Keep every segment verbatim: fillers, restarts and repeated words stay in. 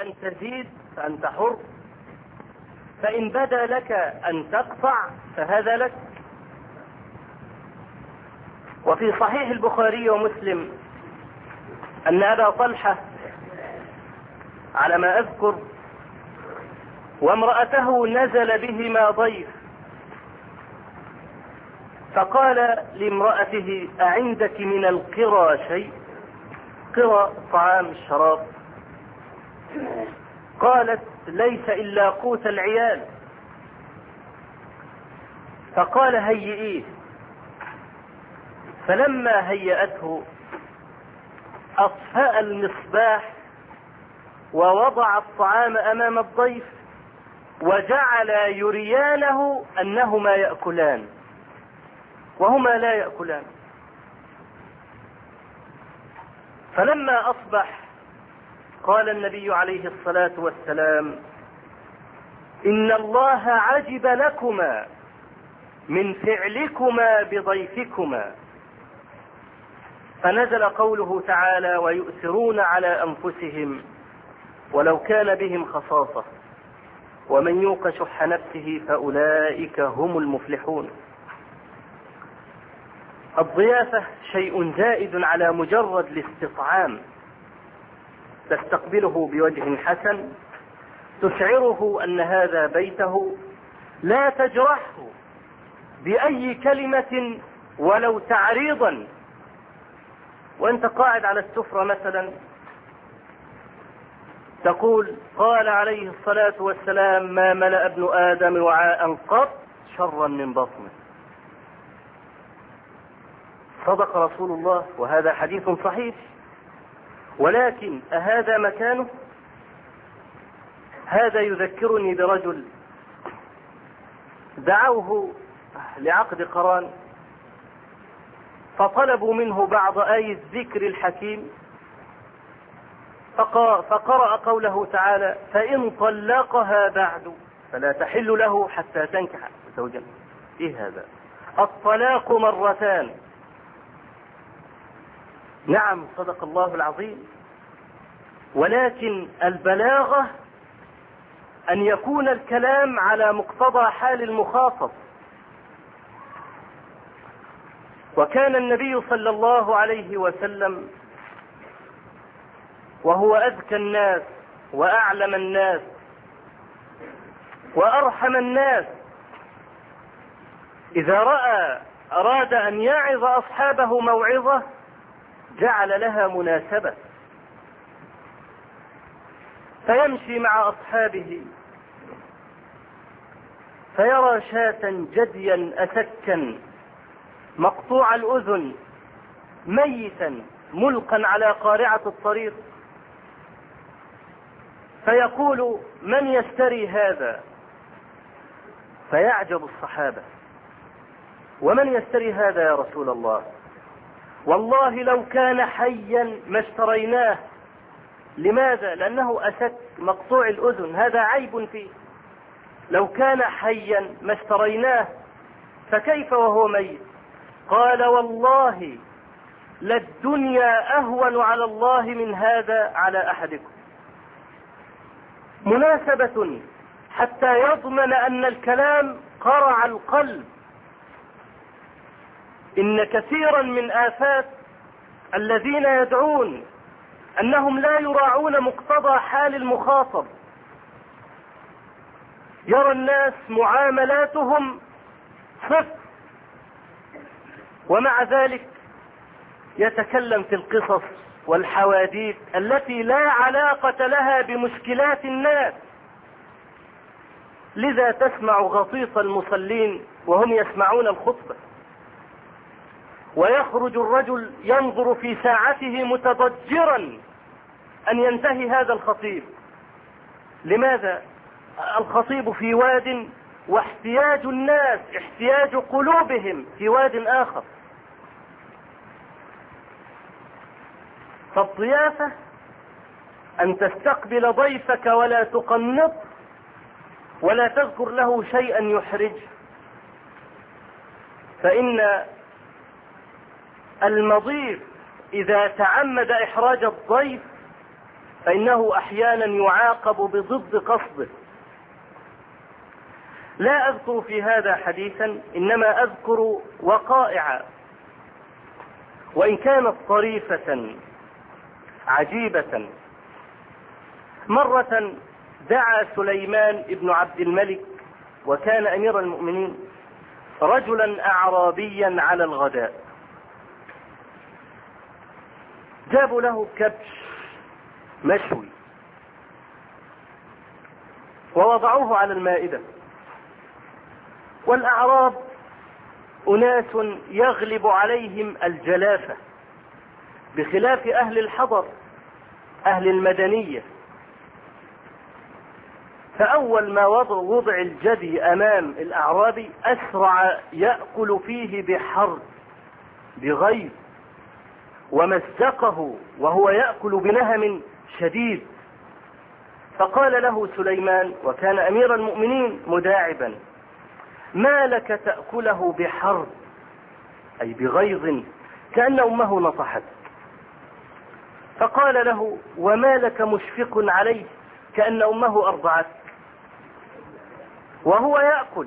أن تزيد فأنت حر، فإن بدا لك أن تقطع فهذا لك. وفي صحيح البخاري ومسلم أن أبا طلحة على ما أذكر وامرأته نزل بهما ضيف، فقال لامرأته: أعندك من القرى شيء؟ قرى طعام الشراب. قالت: ليس إلا قوت العيال. فقال: هيئيه. فلما هيأته أطفأ المصباح ووضع الطعام أمام الضيف وجعل يريانه أنهما يأكلان وهما لا يأكلان. فلما أصبح قال النبي عليه الصلاة والسلام: إن الله عجب لكما من فعلكما بضيفكما. فنزل قوله تعالى: ويؤثرون على أنفسهم ولو كان بهم خصاصة ومن يوق شح نفسه فأولئك هم المفلحون. الضيافة شيء زائد على مجرد الاستطعام، تستقبله بوجه حسن، تشعره أن هذا بيته، لا تجرحه بأي كلمة ولو تعريضا. وانت قاعد على السفرة مثلا تقول: قال عليه الصلاة والسلام: ما ملأ ابن آدم وعاء قط شرا من بطنه. صدق رسول الله، وهذا حديث صحيح. ولكن أهذا مكانه؟ هذا يذكرني برجل دعوه لعقد قران، فطلبوا منه بعض آي الذكر الحكيم، فقرأ قوله تعالى: فإن طلقها بعد فلا تحل له حتى تنكح زوجا. إيه هذا؟ الطلاق مرتان. نعم، صدق الله العظيم. ولكن البلاغة أن يكون الكلام على مقتضى حال المخاطب. وكان النبي صلى الله عليه وسلم وهو أذكى الناس وأعلم الناس وأرحم الناس، إذا رأى أراد أن يعظ أصحابه موعظة جعل لها مناسبة، فيمشي مع أصحابه فيرى شاة جديا أسكا مقطوع الأذن ميتا ملقا على قارعة الطريق، فيقول: من يشتري هذا؟ فيعجب الصحابة: ومن يشتري هذا يا رسول الله؟ والله لو كان حيا ما اشتريناه. لماذا؟ لأنه أسك مقطوع الأذن، هذا عيب فيه. لو كان حيا ما اشتريناه، فكيف وهو ميت؟ قال: والله للدنيا أهون على الله من هذا على أحدكم. مناسبة حتى يضمن أن الكلام قرع القلب. إن كثيرا من آفات الذين يدعون أنهم لا يراعون مقتضى حال المخاطب. يرى الناس معاملاتهم صفر، ومع ذلك يتكلم في القصص والحواديت التي لا علاقة لها بمشكلات الناس. لذا تسمع غطيط المصلين وهم يسمعون الخطبة، ويخرج الرجل ينظر في ساعته متضجرا أن ينتهي هذا الخطيب. لماذا؟ الخطيب في واد، واحتياج الناس، احتياج قلوبهم في واد آخر. فالضيافة أن تستقبل ضيفك ولا تقنط ولا تذكر له شيئا يحرجه، فإن المضيف إذا تعمد إحراج الضيف فإنه أحيانا يعاقب بضد قصده. لا أذكر في هذا حديثا، إنما أذكر وقائع وإن كانت طريفة عجيبة. مرة دعا سليمان بن عبد الملك وكان أمير المؤمنين رجلا أعرابيا على الغداء، جابوا له كبش مشوي ووضعوه على المائدة. والأعراب أناس يغلب عليهم الجلافة بخلاف أهل الحضر أهل المدنية. فأول ما وضع, وضع الجدي أمام الأعرابي أسرع يأكل فيه بحرب بغيظ، ومزقه وهو يأكل بنهم شديد. فقال له سليمان وكان أمير المؤمنين مداعبا: ما لك تأكله بحرب، أي بغيظ كأن أمه نصحت. فقال له: وما لك مشفق عليه، كأن أمه أرضعت وهو يأكل.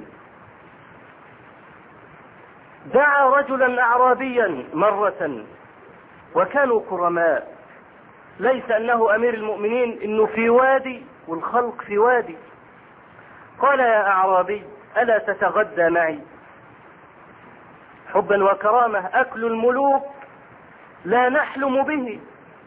دعا رجلا أعرابيا مرة وكانوا كرماء، ليس أنه أمير المؤمنين إنه في وادي والخلق في وادي. قال: يا أعرابي ألا تتغدى معي؟ حبا وكرامة، أكل الملوك لا نحلم به.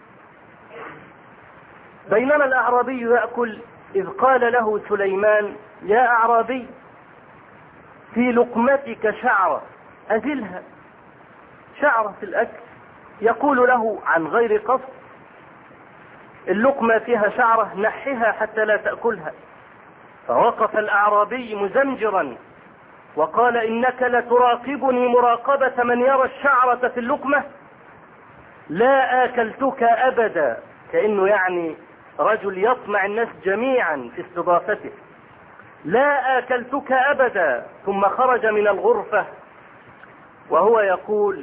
بينما الأعرابي يأكل إذ قال له سليمان: يا أعرابي في لقمتك شعرة أزلها. شعرة في الأكل، يقول له عن غير قصد: اللقمة فيها شعرة نحها حتى لا تأكلها. فوقف الأعرابي مزمجرا وقال: إنك لتراقبني مراقبة من يرى الشعرة في اللقمة؟ لا آكلتك أبدا، كأنه يعني رجل يطمع الناس جميعا في استضافته. لا آكلتك أبدا. ثم خرج من الغرفة وهو يقول: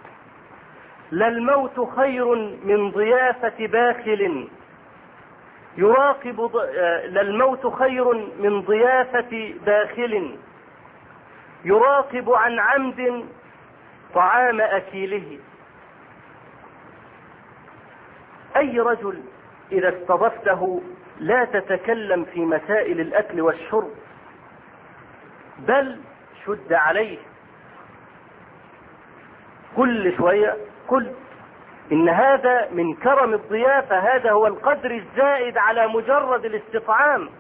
للموت خير من ضيافة باخل يراقب ض... للموت خير من ضيافة باخل يراقب عن عمد طعام أكيله. أي رجل إذا استضفته لا تتكلم في مسائل الأكل والشرب، بل شد عليه كل شوية. كل إن هذا من كرم الضيافة، هذا هو القدر الزائد على مجرد الاستطعام.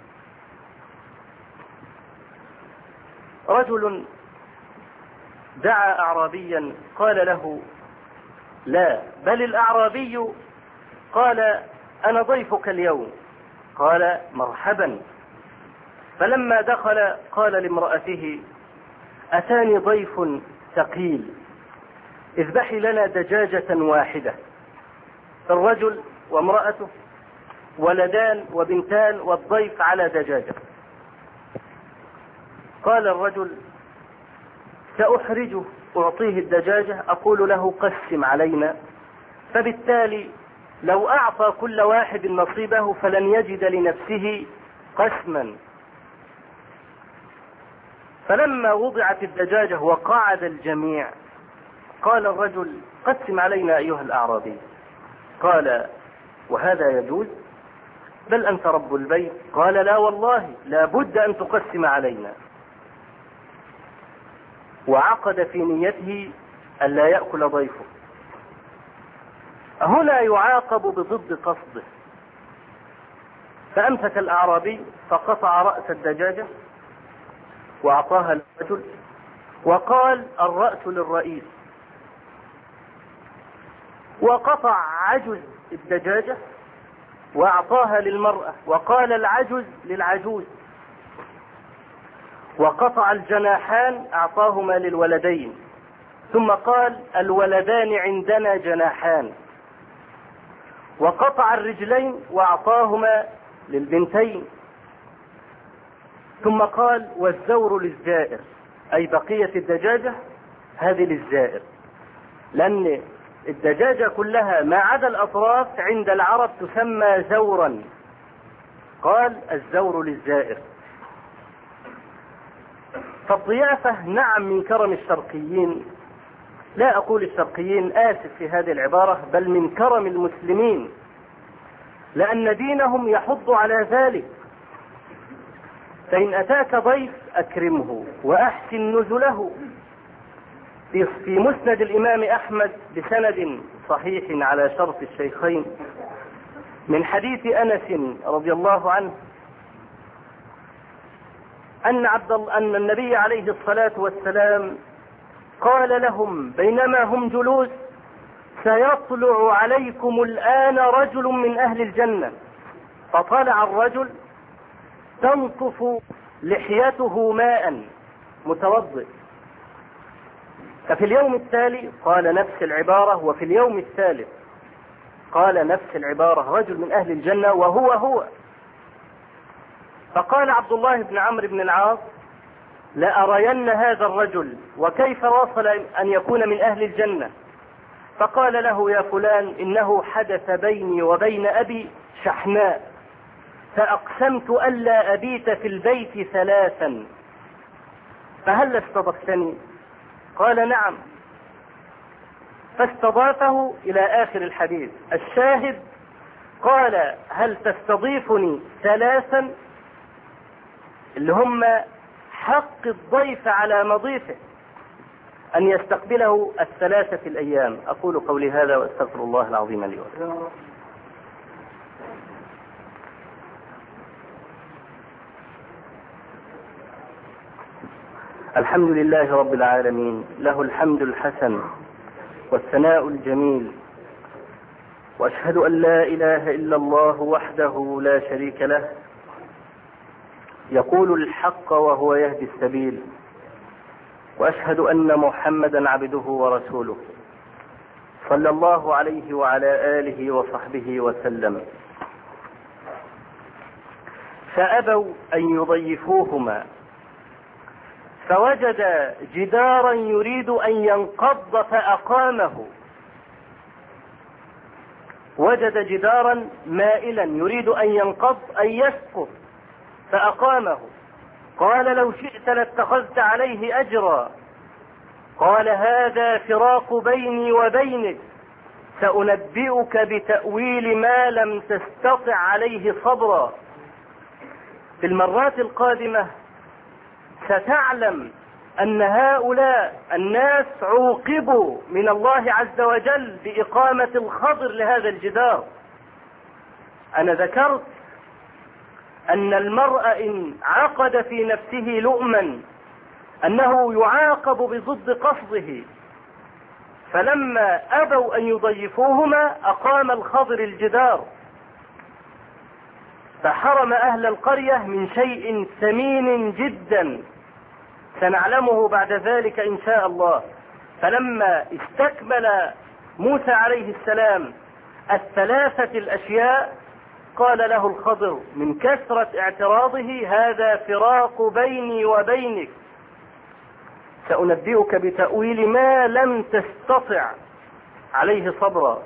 رجل دعا أعرابيا قال له: لا، بل الأعرابي قال: أنا ضيفك اليوم. قال: مرحبا. فلما دخل قال لامرأته: أتاني ضيف ثقيل، اذبحي لنا دجاجة واحدة. الرجل وامرأته ولدان وبنتان والضيف على دجاجة. قال الرجل: سأحرجه، أعطيه الدجاجة، أقول له قسم علينا، فبالتالي لو أعطى كل واحد نصيبه فلن يجد لنفسه قسما. فلما وضعت الدجاجة وقعد الجميع قال الرجل: قسم علينا أيها الأعرابي. قال: وهذا يجوز؟ بل أنت رب البيت. قال: لا والله، لا بد أن تقسم علينا. وعقد في نيته ألا يأكل ضيفه. هنا يعاقب بضد قصده. فأمسك الأعرابي فقطع رأس الدجاجة وأعطاها للرجل وقال: الرأس للرئيس. وقطع عجز الدجاجة وأعطاها للمرأة وقال: العجز للعجوز. وقطع الجناحان أعطاهما للولدين، ثم قال: الولدان عندنا جناحان. وقطع الرجلين وأعطاهما للبنتين، ثم قال: والزور للزائر، أي بقية الدجاجة هذه للزائر، لأن الدجاجة كلها ما عدا الأطراف عند العرب تسمى زورا. قال الزور للزائر. فالضيافة نعم من كرم الشرقيين، لا أقول الشرقيين، آسف في هذه العبارة، بل من كرم المسلمين، لأن دينهم يحض على ذلك. فإن أتاك ضيف أكرمه وأحسن نزله. في مسند الإمام أحمد بسند صحيح على شرط الشيخين من حديث أنس رضي الله عنه أن عبد أن النبي عليه الصلاة والسلام قال لهم بينما هم جلوس: سيطلع عليكم الآن رجل من أهل الجنة. فطلع الرجل تنطف لحيته ماء، متوضئ. ففي اليوم التالي قال نفس العبارة، وفي اليوم الثالث قال نفس العبارة، رجل من أهل الجنة وهو هو. فقال عبد الله بن عمرو بن العاص: لأرين هذا الرجل وكيف واصل أن يكون من أهل الجنة. فقال له: يا فلان، إنه حدث بيني وبين أبي شحناء، فأقسمت ألا أبيت في البيت ثلاثا، فهل استضفتني؟ قال: نعم. فاستضافه إلى آخر الحديث. الشاهد قال: هل تستضيفني ثلاثا، اللي هم حق الضيف على مضيفه أن يستقبله الثلاثة الأيام. أقول قولي هذا وأستغفر الله العظيم لي ولكم. الحمد لله رب العالمين، له الحمد الحسن والثناء الجميل، وأشهد أن لا إله إلا الله وحده لا شريك له، يقول الحق وهو يهدي السبيل، وأشهد أن محمدا عبده ورسوله صلى الله عليه وعلى آله وصحبه وسلم. فأبوا أن يضيفوهما، فوجد جدارا يريد أن ينقض فأقامه. وجد جدارا مائلا يريد أن ينقض أن يسقط فأقامه. قال: لو شئت لاتخذت عليه أجرا. قال: هذا فراق بيني وبينك، سأنبئك بتأويل ما لم تستطع عليه صبرا. في المرات القادمة ستعلم أن هؤلاء الناس عوقبوا من الله عز وجل بإقامة الخضر لهذا الجدار. أنا ذكرت أن المرء إن عقد في نفسه لؤما أنه يعاقب بضد قصده، فلما أبوا أن يضيفوهما أقام الخضر الجدار، فحرم أهل القرية من شيء ثمين جدا سنعلمه بعد ذلك إن شاء الله. فلما استكمل موسى عليه السلام الثلاثة الأشياء قال له الخضر من كثرة اعتراضه: هذا فراق بيني وبينك، سأنبئك بتأويل ما لم تستطع عليه صبرا.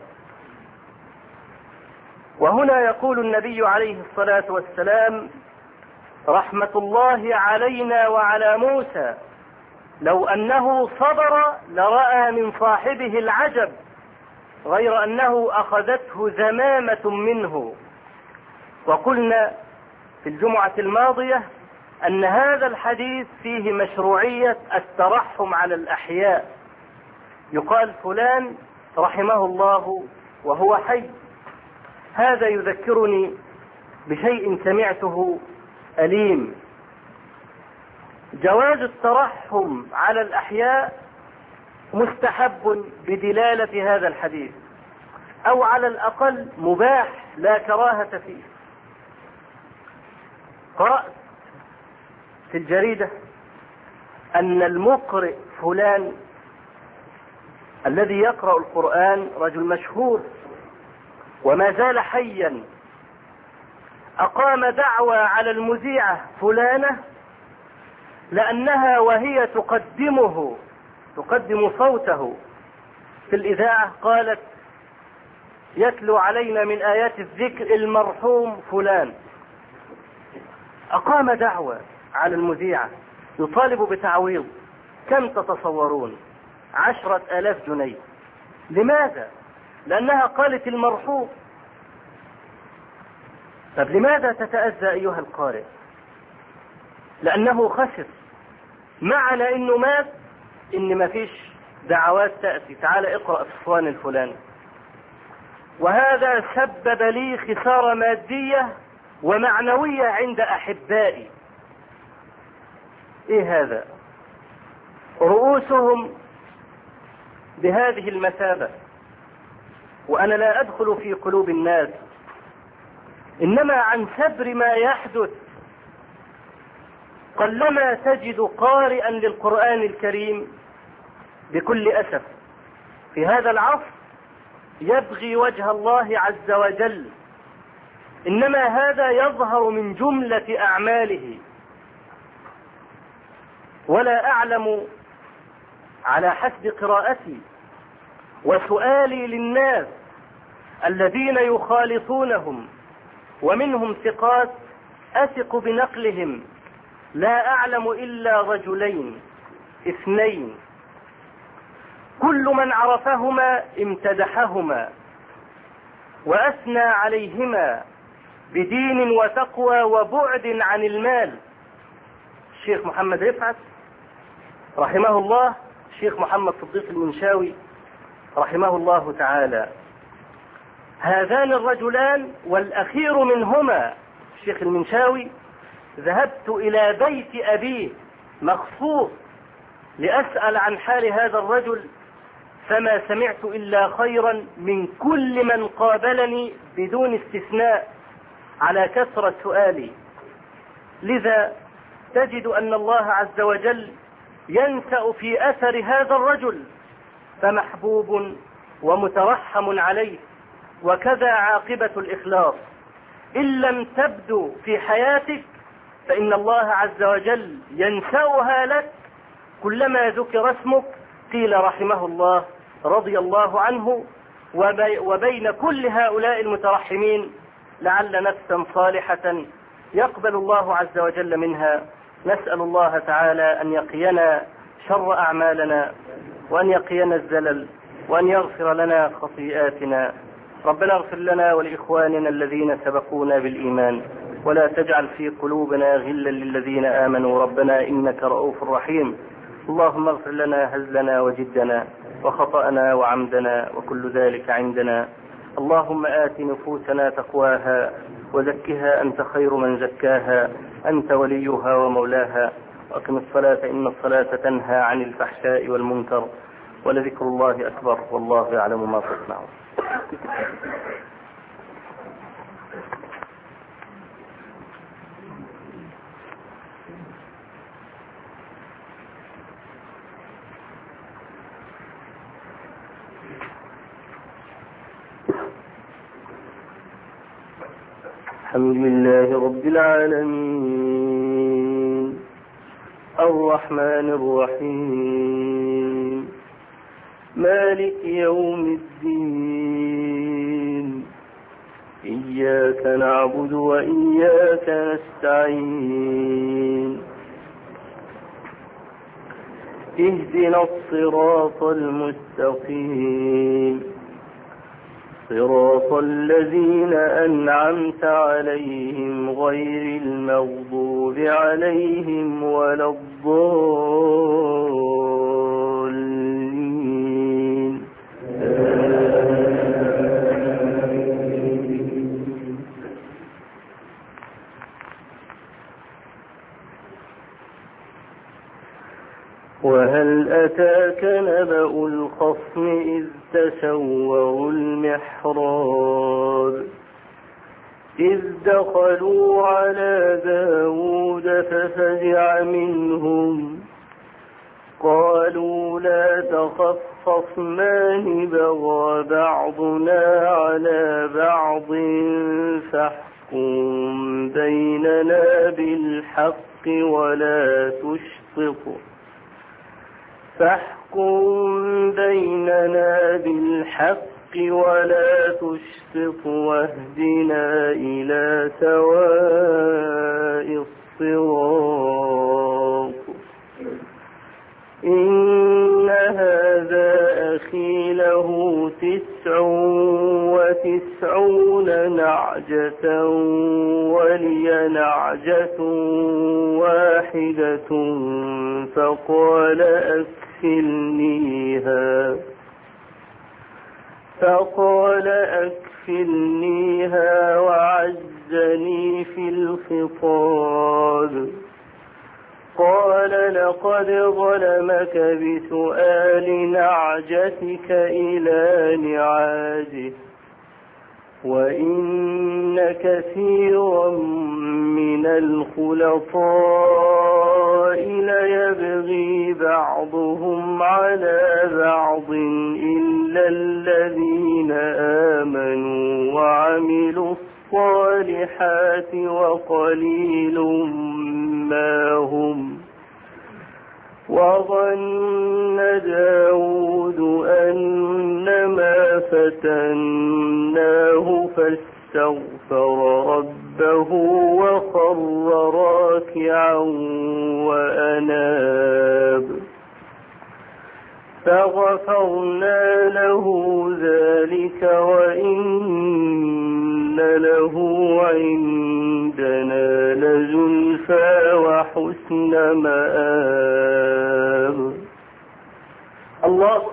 وهنا يقول النبي عليه الصلاة والسلام: رحمة الله علينا وعلى موسى، لو أنه صبر لرأى من صاحبه العجب، غير أنه أخذته ذمامة منه. وقلنا في الجمعة الماضية أن هذا الحديث فيه مشروعية الترحم على الأحياء. يقال فلان رحمه الله وهو حي. هذا يذكرني بشيء سمعته أليم. جواز الترحم على الأحياء مستحب بدلالة هذا الحديث، أو على الأقل مباح لا كراهة فيه. قرأت في الجريدة أن المقرئ فلان الذي يقرأ القرآن رجل مشهور وما زال حيا، أقام دعوى على المذيعة فلانة لأنها وهي تقدمه تقدم صوته في الإذاعة قالت يتلو علينا من آيات الذكر المرحوم فلان. أقام دعوة على المذيعة يطالب بتعويض. كم تتصورون؟ عشرة آلاف جنيه. لماذا؟ لأنها قالت المرحوم. طب لماذا تتأذى أيها القارئ؟ لأنه خسر. معنى إنه مات إن ما فيش دعوات تأتي، تعال اقرأ في الصوان الفلاني. وهذا سبب لي خسارة مادية ومعنوية عند أحبائي. إيه هذا؟ رؤوسهم بهذه المثابة، وأنا لا أدخل في قلوب الناس، إنما عن سبر ما يحدث. قلما تجد قارئا للقرآن الكريم بكل أسف في هذا العصر يبغي وجه الله عز وجل، إنما هذا يظهر من جملة أعماله. ولا أعلم على حسب قراءتي وسؤالي للناس الذين يخالطونهم ومنهم ثقات أثق بنقلهم، لا أعلم إلا رجلين اثنين كل من عرفهما امتدحهما وأثنى عليهما بدين وتقوى وبعد عن المال. الشيخ محمد رفعت رحمه الله، الشيخ محمد صديق المنشاوي رحمه الله تعالى. هذان الرجلان والأخير منهما الشيخ المنشاوي ذهبت إلى بيت أبيه مخصوص لأسأل عن حال هذا الرجل، فما سمعت إلا خيرا من كل من قابلني بدون استثناء على كثرة سؤالي. لذا تجد أن الله عز وجل ينسأ في أثر هذا الرجل، فمحبوب ومترحم عليه. وكذا عاقبة الإخلاص، إن لم تبدو في حياتك فإن الله عز وجل ينسأها لك. كلما ذكر اسمك قيل رحمه الله رضي الله عنه. وبين كل هؤلاء المترحمين لعل نفسا صالحة يقبل الله عز وجل منها. نسأل الله تعالى أن يقينا شر أعمالنا، وأن يقينا الزلل، وأن يغفر لنا خطيئاتنا. ربنا اغفر لنا ولإخواننا الذين سبقونا بالإيمان، ولا تجعل في قلوبنا غلا للذين آمنوا ربنا إنك رؤوف رحيم. اللهم اغفر لنا هزلنا وجدنا وخطأنا وعمدنا وكل ذلك عندنا. اللهم آت نفوسنا تقواها وزكها أنت خير من زكاها، أنت وليها ومولاها. وأقم الصلاة إن الصلاة تنهى عن الفحشاء والمنكر، ولذكر الله أكبر، والله يعلم ما تصنعون. الحمد لله رب العالمين، الرحمن الرحيم، مالك يوم الدين، إياك نعبد وإياك نستعين، اهدنا الصراط المستقيم، صراط الذين أنعمت عليهم غير المغضوب عليهم ولا الضالين. وهل أتاك نبأ الخصم إذ تسوروا المحراب إذ دخلوا على داود ففزع منهم قالوا لا تخف خصمان بغى بعضنا على بعض فاحكم بيننا بالحق ولا تشطط فاحكم بيننا بالحق ولا تشطط واهدنا إلى سواء الصراط إن هذا أخي له تسع وتسعون نعجة ولي نعجة واحدة فقال أكفلنيها فقال أكفلنيها وعزني في الخطاب قال لقد ظلمك بسؤال نعجتك إلى نعاجه وإن كثيرا من الخلطاء ليبغي بعضهم على بعض إلا الذين آمنوا وعملوا الصالحات وقليل ما هم وظن داود أنما فتناه فاستغفر ربه وخر راكعا وأناب فغفرنا له ذلك وإن له عندنا لزلفى وحسن مآب. الله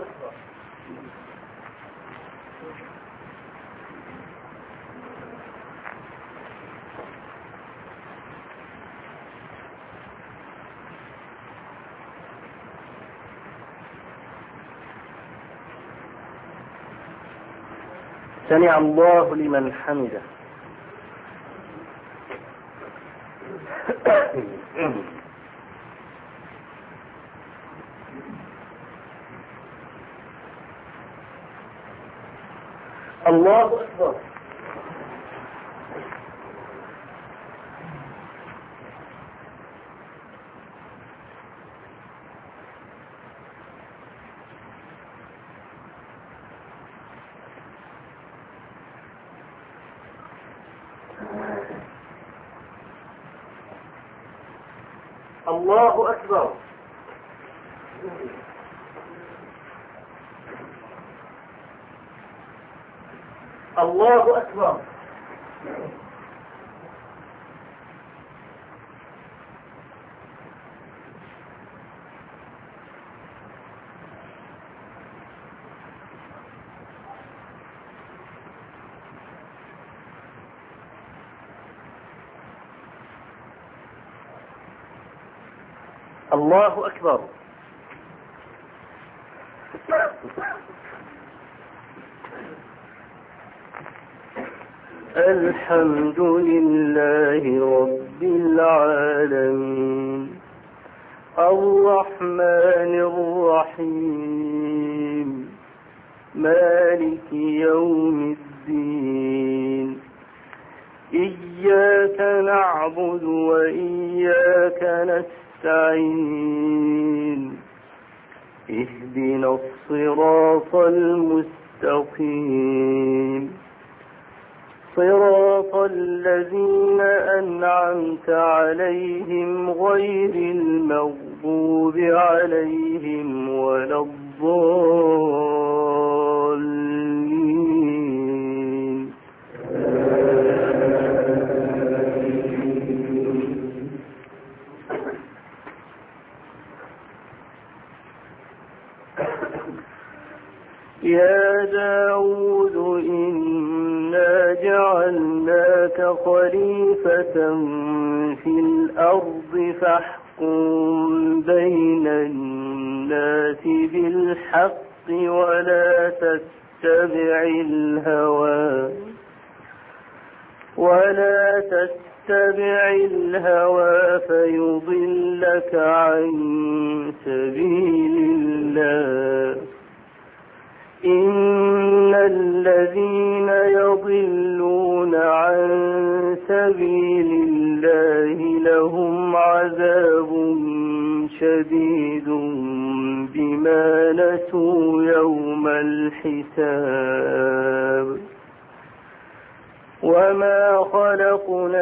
سمع الله لمن حمده. الله أكبر. الله أكبر. الله أكبر. الله أكبر. الحمد لله رب العالمين الرحمن الرحيم مالك يوم الدين إياك نعبد وإياك نستعين اهدنا الصراط المستقيم صراط الذين أنعمت عليهم غير المغضوب عليهم ولا الضالين. يا داود إنا جعلناك خليفة في الأرض فاحكم بين الناس بالحق ولا تتبع الهوى ولا تتبع الهوى فيضلك عن سبيل الله إن الذين يضلون عن سبيل الله لهم عذاب شديد بما نسوا يوم الحساب وما خلقنا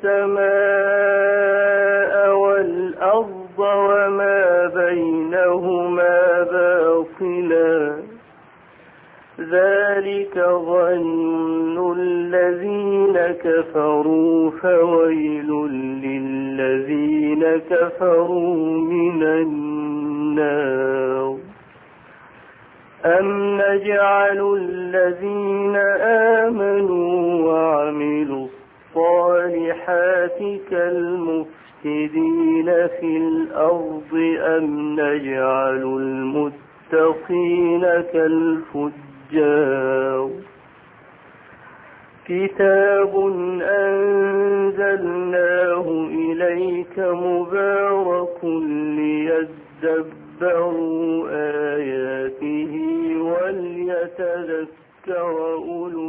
السماء والأرض وما بينهما باطلا ذلك ظن الذين كفروا فويل للذين كفروا من النار أم نجعل الذين آمنوا وعملوا الصالحات كالمفسدين في الأرض أم نجعل المتقين كالفجار كتاب أنزلناه إليك مبارك ليدبروا آياته وليتذكر أولو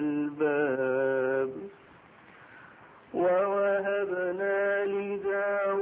الألباب ووهبنا لداود